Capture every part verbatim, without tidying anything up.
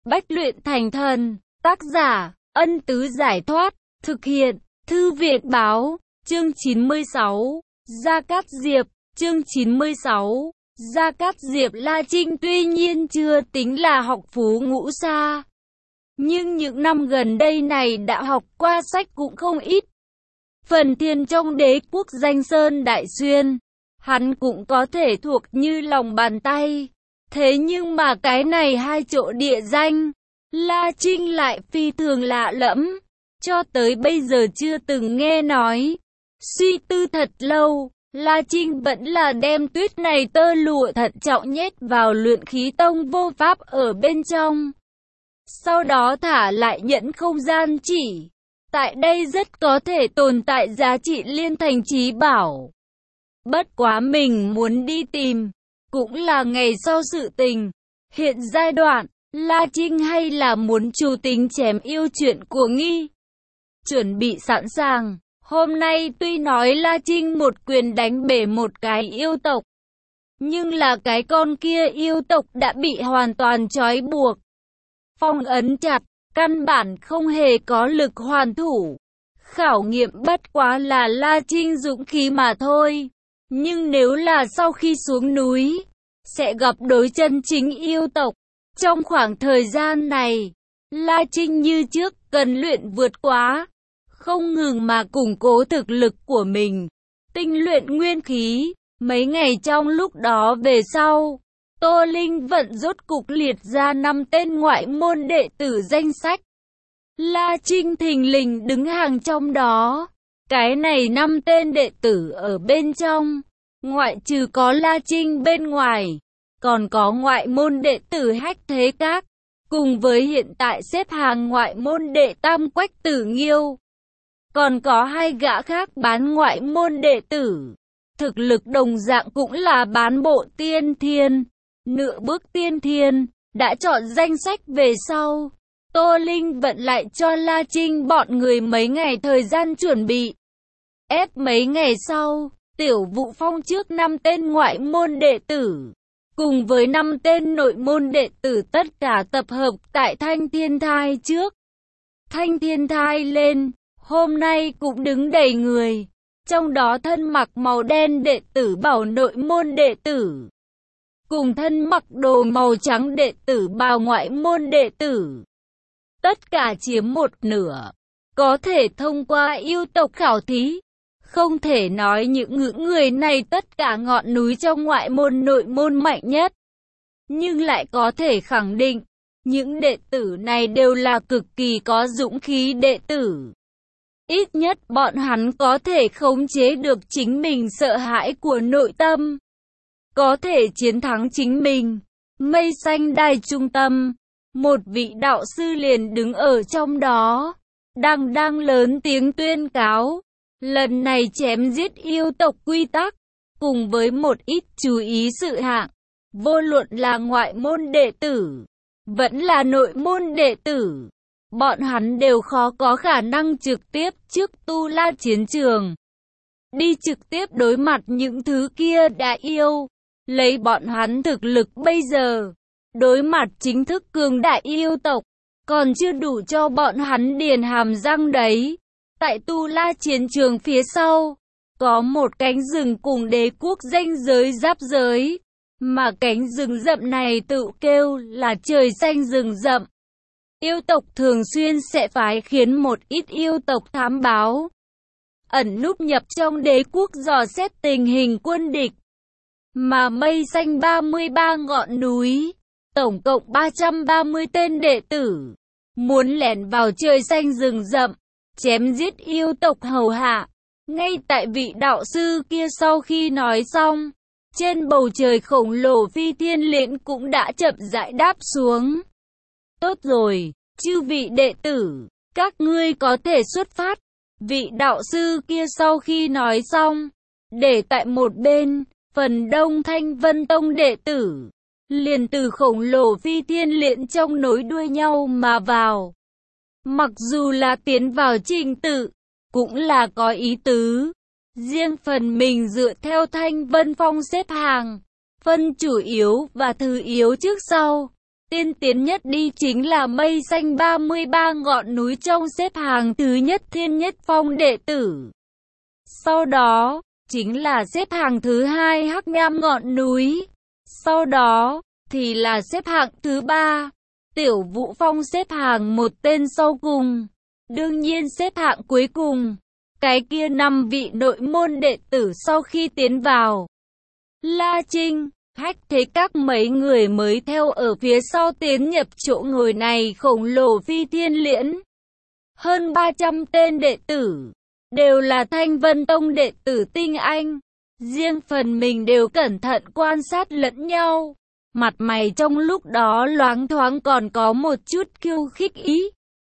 Bách luyện thành thần. Tác giả, Ân Tứ Giải Thoát. Thực hiện, Thư Viện Báo. Chương chín mươi sáu. Gia Cát Diệp. Chương chín mươi sáu. Gia Cát Diệp La Trinh tuy nhiên chưa tính là học phú ngũ xa, nhưng những năm gần đây này đã học qua sách cũng không ít. Phần thiên trong đế quốc danh sơn đại xuyên, hắn cũng có thể thuộc như lòng bàn tay. Thế nhưng mà cái này hai chỗ địa danh, La Trinh lại phi thường lạ lẫm, cho tới bây giờ chưa từng nghe nói. Suy tư thật lâu, La Trinh vẫn là đem tuyết này tơ lụa thận trọng nhét vào luyện khí tông vô pháp ở bên trong. Sau đó thả lại nhẫn không gian chỉ. Tại đây rất có thể tồn tại giá trị liên thành trí bảo. Bất quá mình muốn đi tìm, cũng là ngày sau sự tình. Hiện giai đoạn, La Trinh hay là muốn chủ tính chém yêu chuyện của Nghi. Chuẩn bị sẵn sàng. Hôm nay tuy nói La Trinh một quyền đánh bể một cái yêu tộc, nhưng là cái con kia yêu tộc đã bị hoàn toàn trói buộc, phong ấn chặt, căn bản không hề có lực hoàn thủ. Khảo nghiệm bất quá là La Trinh dũng khí mà thôi. Nhưng nếu là sau khi xuống núi, sẽ gặp đối chân chính yêu tộc. Trong khoảng thời gian này, La Trinh như trước cần luyện vượt quá, không ngừng mà củng cố thực lực của mình, tinh luyện nguyên khí. Mấy ngày trong lúc đó về sau, Tô Linh Vận rốt cục liệt ra năm tên ngoại môn đệ tử danh sách. La Trinh thình lình đứng hàng trong đó. Cái này năm tên đệ tử ở bên trong, ngoại trừ có La Trinh bên ngoài, còn có ngoại môn đệ tử Hách Thế Các, cùng với hiện tại xếp hàng ngoại môn đệ tam Quách Tử Nghiêu. Còn có hai gã khác bán ngoại môn đệ tử, thực lực đồng dạng cũng là bán bộ tiên thiên, nửa bước tiên thiên. Đã chọn danh sách về sau, Tô Linh Vận lại cho La Trinh bọn người mấy ngày thời gian chuẩn bị. Ép mấy ngày sau, Tiểu Vũ Phong trước năm tên ngoại môn đệ tử, cùng với năm tên nội môn đệ tử tất cả tập hợp tại Thanh Thiên Thai trước. Thanh Thiên Thai lên, hôm nay cũng đứng đầy người, trong đó thân mặc màu đen đệ tử Bảo nội môn đệ tử, cùng thân mặc đồ màu trắng đệ tử Bào ngoại môn đệ tử. Tất cả chiếm một nửa, có thể thông qua yêu tộc khảo thí. Không thể nói những ngưỡng người này tất cả ngọn núi trong ngoại môn nội môn mạnh nhất, nhưng lại có thể khẳng định, những đệ tử này đều là cực kỳ có dũng khí đệ tử. Ít nhất bọn hắn có thể khống chế được chính mình sợ hãi của nội tâm, có thể chiến thắng chính mình. Mây xanh đài trung tâm, một vị đạo sư liền đứng ở trong đó, đang đang lớn tiếng tuyên cáo. Lần này chém giết yêu tộc quy tắc, cùng với một ít chú ý sự hạng, vô luận là ngoại môn đệ tử, vẫn là nội môn đệ tử, bọn hắn đều khó có khả năng trực tiếp trước tu la chiến trường, đi trực tiếp đối mặt những thứ kia đã yêu. Lấy bọn hắn thực lực bây giờ, đối mặt chính thức cường đại yêu tộc, còn chưa đủ cho bọn hắn điền hàm răng đấy. Tại Tu La chiến trường phía sau, có một cánh rừng cùng đế quốc ranh giới giáp giới, mà cánh rừng rậm này tự kêu là trời xanh rừng rậm. Yêu tộc thường xuyên sẽ phái khiến một ít yêu tộc thám báo, ẩn núp nhập trong đế quốc dò xét tình hình quân địch. Mà mây xanh ba mươi ba ngọn núi, tổng cộng ba trăm ba mươi tên đệ tử, muốn lẻn vào trời xanh rừng rậm, chém giết yêu tộc hầu hạ. Ngay tại vị đạo sư kia sau khi nói xong, trên bầu trời khổng lồ phi thiên liễn cũng đã chậm rãi đáp xuống. Tốt rồi, chư vị đệ tử, các ngươi có thể xuất phát. Vị đạo sư kia sau khi nói xong, để tại một bên, phần đông Thanh Vân Tông đệ tử liền từ khổng lồ phi thiên liễn trong nối đuôi nhau mà vào. Mặc dù là tiến vào trình tự, cũng là có ý tứ. Riêng phần mình dựa theo Thanh Vân Phong xếp hàng, phân chủ yếu và thứ yếu trước sau. Tiên tiến nhất đi chính là Mây Xanh ba mươi ba ngọn núi trong xếp hàng thứ nhất Thiên Nhất Phong đệ tử. Sau đó, chính là xếp hàng thứ hai Hắc Nham ngọn núi. Sau đó, thì là xếp hạng thứ ba, Tiểu Vũ Phong xếp hàng một tên sau cùng. Đương nhiên xếp hạng cuối cùng, cái kia năm vị nội môn đệ tử sau khi tiến vào. La Trinh, Hách Thế các mấy người mới theo ở phía sau tiến nhập chỗ ngồi này khổng lồ phi thiên liễn. Hơn ba trăm tên đệ tử, đều là Thanh Vân Tông đệ tử tinh anh. Riêng phần mình đều cẩn thận quan sát lẫn nhau. Mặt mày trong lúc đó loáng thoáng còn có một chút khiêu khích ý.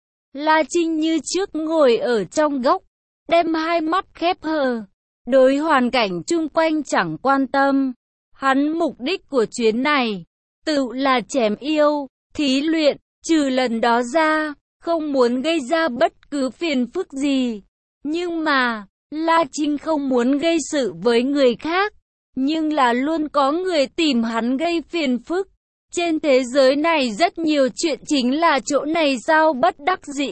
La Trinh như trước ngồi ở trong góc, đem hai mắt khép hờ, đối hoàn cảnh chung quanh chẳng quan tâm. Hắn mục đích của chuyến này, tự là chém yêu, thí luyện, trừ lần đó ra, không muốn gây ra bất cứ phiền phức gì. Nhưng mà, La Trinh không muốn gây sự với người khác, nhưng là luôn có người tìm hắn gây phiền phức. Trên thế giới này rất nhiều chuyện chính là chỗ này sao bất đắc dĩ.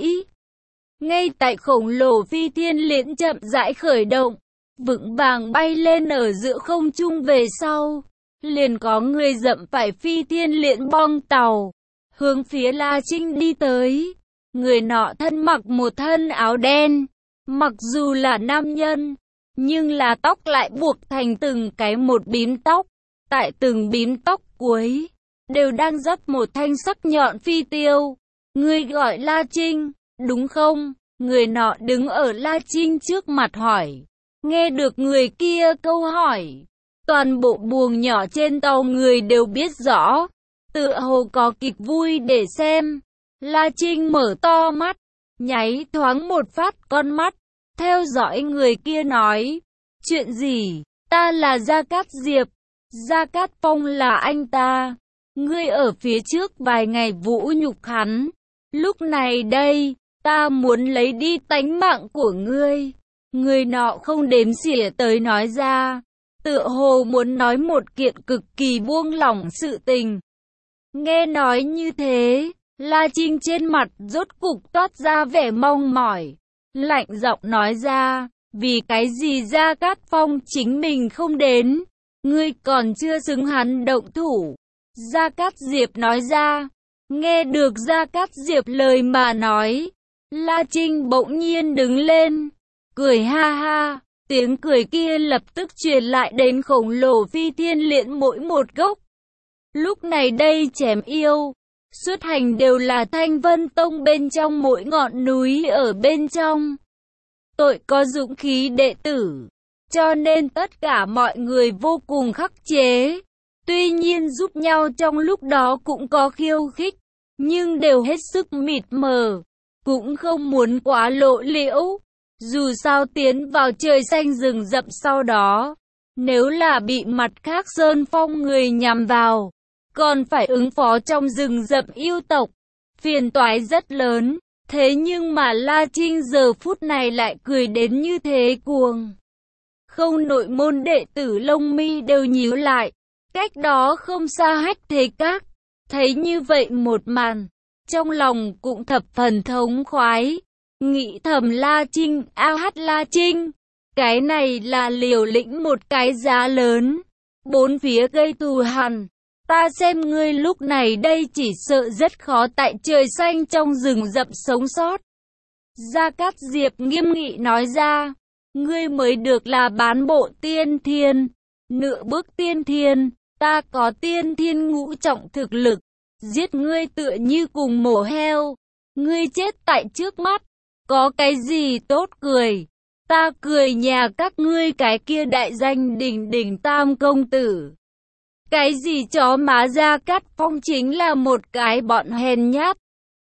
Ngay tại khổng lồ phi thiên liễn chậm rãi khởi động, vững vàng bay lên ở giữa không trung về sau, liền có người dậm phải phi thiên liễn bong tàu, hướng phía La Trinh đi tới. Người nọ thân mặc một thân áo đen, mặc dù là nam nhân, nhưng là tóc lại buộc thành từng cái một bím tóc. Tại từng bím tóc cuối, đều đang dắt một thanh sắc nhọn phi tiêu. Ngươi gọi La Trinh, đúng không? Người nọ đứng ở La Trinh trước mặt hỏi. Nghe được người kia câu hỏi, toàn bộ buồng nhỏ trên tàu người đều biết rõ, tựa hồ có kịch vui để xem. La Trinh mở to mắt, nháy thoáng một phát con mắt, theo dõi người kia nói. Chuyện gì? Ta là Gia Cát Diệp, Gia Cát Phong là anh ta. Ngươi ở phía trước vài ngày vũ nhục hắn, lúc này đây, ta muốn lấy đi tánh mạng của ngươi. Người nọ không đếm xỉa tới nói ra, tựa hồ muốn nói một kiện cực kỳ buông lỏng sự tình. Nghe nói như thế, La Trinh trên mặt rốt cục toát ra vẻ mong mỏi, lạnh giọng nói ra, vì cái gì Gia Cát Phong chính mình không đến, ngươi còn chưa xứng hắn động thủ. Gia Cát Diệp nói ra. Nghe được Gia Cát Diệp lời mà nói, La Trinh bỗng nhiên đứng lên, cười ha ha. Tiếng cười kia lập tức truyền lại đến khổng lồ phi thiên liễn mỗi một gốc. Lúc này đây chém yêu, xuất hành đều là Thanh Vân Tông bên trong mỗi ngọn núi ở bên trong. Tội có dũng khí đệ tử, cho nên tất cả mọi người vô cùng khắc chế. Tuy nhiên giúp nhau trong lúc đó cũng có khiêu khích, nhưng đều hết sức mịt mờ, cũng không muốn quá lộ liễu. Dù sao tiến vào trời xanh rừng rậm sau đó, nếu là bị mặt khác Sơn Phong người nhằm vào, còn phải ứng phó trong rừng rậm yêu tộc, phiền toái rất lớn. Thế nhưng mà La Trinh giờ phút này lại cười đến như thế cuồng. Không nội môn đệ tử lông mi đều nhíu lại, cách đó không xa Hách Thế Các, thấy như vậy một màn, trong lòng cũng thập phần thống khoái. Nghĩ thầm La Trinh, a hát La Trinh, cái này là liều lĩnh một cái giá lớn, bốn phía gây thù hằn. Ta xem ngươi lúc này đây chỉ sợ rất khó tại trời xanh trong rừng rậm sống sót. Gia Cát Diệp nghiêm nghị nói ra, ngươi mới được là bán bộ tiên thiên, nửa bước tiên thiên, ta có tiên thiên ngũ trọng thực lực, giết ngươi tựa như cùng mổ heo, ngươi chết tại trước mắt. Có cái gì tốt cười? Ta cười nhà các ngươi cái kia đại danh đỉnh đỉnh tam công tử. Cái gì chó má Gia Cát Phong chính là một cái bọn hèn nhát.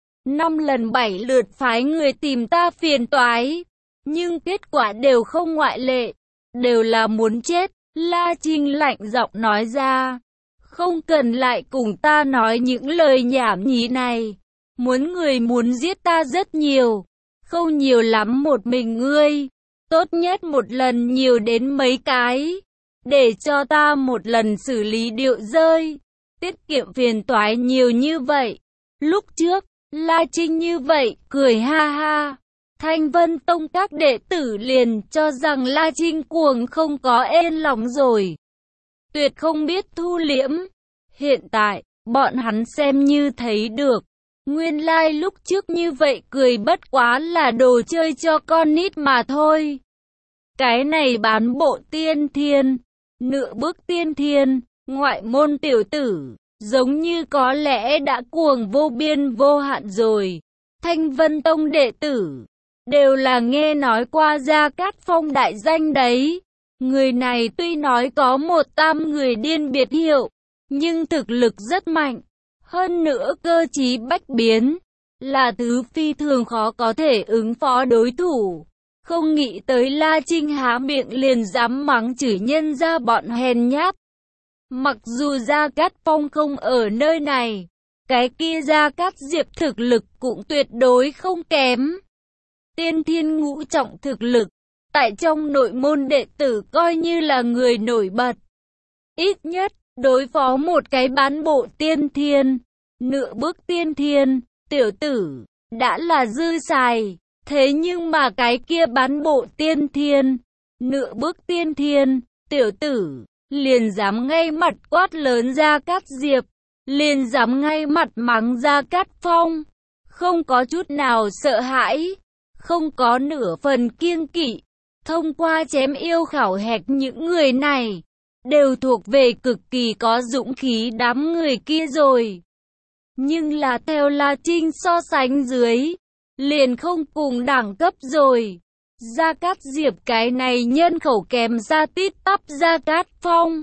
Năm lần bảy lượt phái người tìm ta phiền toái, nhưng kết quả đều không ngoại lệ, đều là muốn chết. La Trinh lạnh giọng nói ra, không cần lại cùng ta nói những lời nhảm nhí này. Muốn người muốn giết ta rất nhiều, không nhiều lắm một mình ngươi, tốt nhất một lần nhiều đến mấy cái, để cho ta một lần xử lý điệu rơi. tiết kiệm phiền toái nhiều như vậy. Lúc trước, La Trinh như vậy, cười ha ha. Thanh Vân Tông các đệ tử liền cho rằng La Trinh cuồng không có ên lòng rồi. Tuyệt không biết thu liễm. Hiện tại, bọn hắn xem như thấy được. Nguyên lai lúc trước như vậy cười bất quá là đồ chơi cho con nít mà thôi. Cái này bán bộ tiên thiên, nửa bước tiên thiên, ngoại môn tiểu tử, giống như có lẽ đã cuồng vô biên vô hạn rồi. Thanh Vân Tông đệ tử, đều là nghe nói qua Gia Cát Phong đại danh đấy. Người này tuy nói có một tam người điên biệt hiệu, nhưng thực lực rất mạnh. Hơn nữa cơ trí bách biến, là thứ phi thường khó có thể ứng phó đối thủ. Không nghĩ tới La Trinh há miệng liền dám mắng chửi nhân ra bọn hèn nhát. Mặc dù Gia Cát Phong không ở nơi này, cái kia Gia Cát Diệp thực lực cũng tuyệt đối không kém. Tiên thiên ngũ trọng thực lực, tại trong nội môn đệ tử coi như là người nổi bật. Ít nhất, đối phó một cái bán bộ tiên thiên, nửa bước tiên thiên, tiểu tử, đã là dư xài. Thế nhưng mà cái kia bán bộ tiên thiên, nửa bước tiên thiên, tiểu tử, liền dám ngay mặt quát lớn Gia Cát Diệp, liền dám ngay mặt mắng Gia Cát Phong, không có chút nào sợ hãi, không có nửa phần kiêng kỵ. Thông qua chém yêu khảo hạch những người này, đều thuộc về cực kỳ có dũng khí đám người kia rồi. Nhưng là theo La Trinh so sánh dưới, liền không cùng đẳng cấp rồi. Gia Cát Diệp cái này nhân khẩu kém ra tít tắp Gia Cát Phong.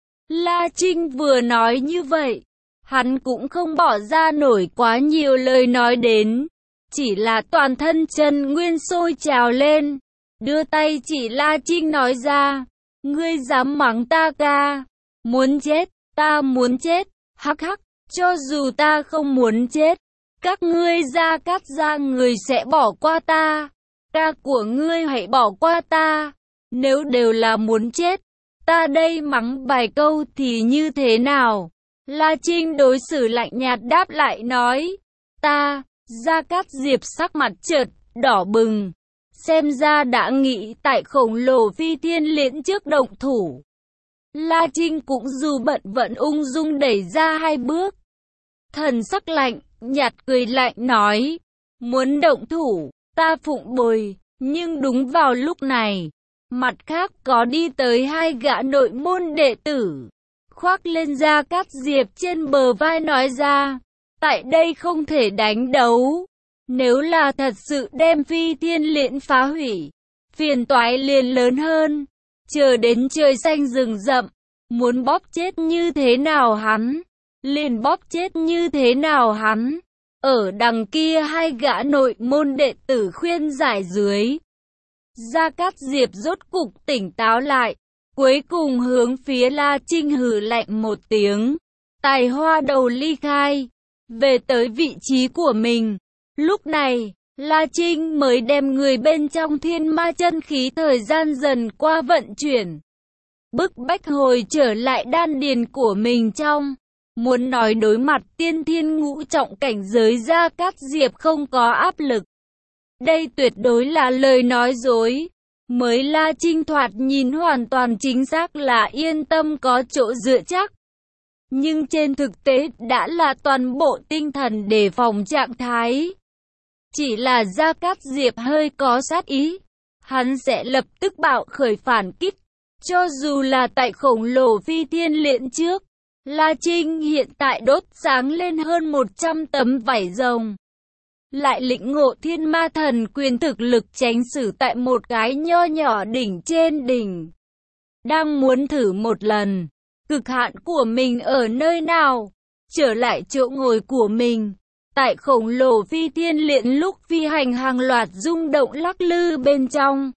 La Trinh vừa nói như vậy, hắn cũng không bỏ ra nổi quá nhiều lời nói đến, chỉ là toàn thân chân nguyên sôi trào lên, đưa tay chỉ La Trinh nói ra, ngươi dám mắng ta ca, muốn chết, ta muốn chết, hắc hắc, cho dù ta không muốn chết, các ngươi Gia Cát gia người sẽ bỏ qua ta, ca của ngươi hãy bỏ qua ta, nếu đều là muốn chết, ta đây mắng vài câu thì như thế nào? La Trinh đối xử lạnh nhạt đáp lại nói, ta, Gia Cát Diệp sắc mặt chợt đỏ bừng, xem ra đã nghĩ tại khổng lồ phi thiên liễn trước động thủ. La Trinh cũng dù bận vẫn ung dung đẩy ra hai bước, thần sắc lạnh, nhạt cười lạnh nói, muốn động thủ, ta phụng bồi, nhưng đúng vào lúc này, mặt khác có đi tới hai gã nội môn đệ tử, khoác lên Gia Cát Diệp trên bờ vai nói ra, tại đây không thể đánh đấu, nếu là thật sự đem phi thiên liễn phá hủy, phiền toái liền lớn hơn, chờ đến trời xanh rừng rậm, muốn bóp chết như thế nào hắn, liền bóp chết như thế nào hắn. Ở đằng kia hai gã nội môn đệ tử khuyên giải dưới, Gia Cát Diệp rốt cục tỉnh táo lại, cuối cùng hướng phía La Trinh hừ lạnh một tiếng, tài hoa đầu ly khai, về tới vị trí của mình. Lúc này, La Trinh mới đem người bên trong thiên ma chân khí thời gian dần qua vận chuyển, bức bách hồi trở lại đan điền của mình trong. Muốn nói đối mặt tiên thiên ngũ trọng cảnh giới Gia Cát Diệp không có áp lực, đây tuyệt đối là lời nói dối. Mới La Trinh thoạt nhìn hoàn toàn chính xác là yên tâm có chỗ dựa chắc. Nhưng trên thực tế đã là toàn bộ tinh thần đề phòng trạng thái. Chỉ là Gia Cát Diệp hơi có sát ý, hắn sẽ lập tức bạo khởi phản kích. Cho dù là tại khổng lồ phi thiên liễn trước, La Trinh hiện tại đốt sáng lên hơn một trăm tấm vảy rồng. Lại lĩnh ngộ thiên ma thần quyền thực lực tránh xử tại một cái nho nhỏ đỉnh trên đỉnh. Đang muốn thử một lần, cực hạn của mình ở nơi nào, trở lại chỗ ngồi của mình. Tại khổng lồ phi thiên liễn lúc phi hành hàng loạt rung động lắc lư bên trong,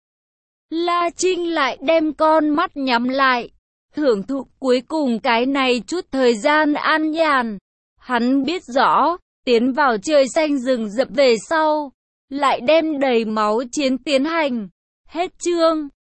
La Trinh lại đem con mắt nhắm lại, hưởng thụ cuối cùng cái này chút thời gian an nhàn. Hắn biết rõ, tiến vào trời xanh rừng rậm về sau, lại đem đầy máu chiến tiến hành. Hết chương.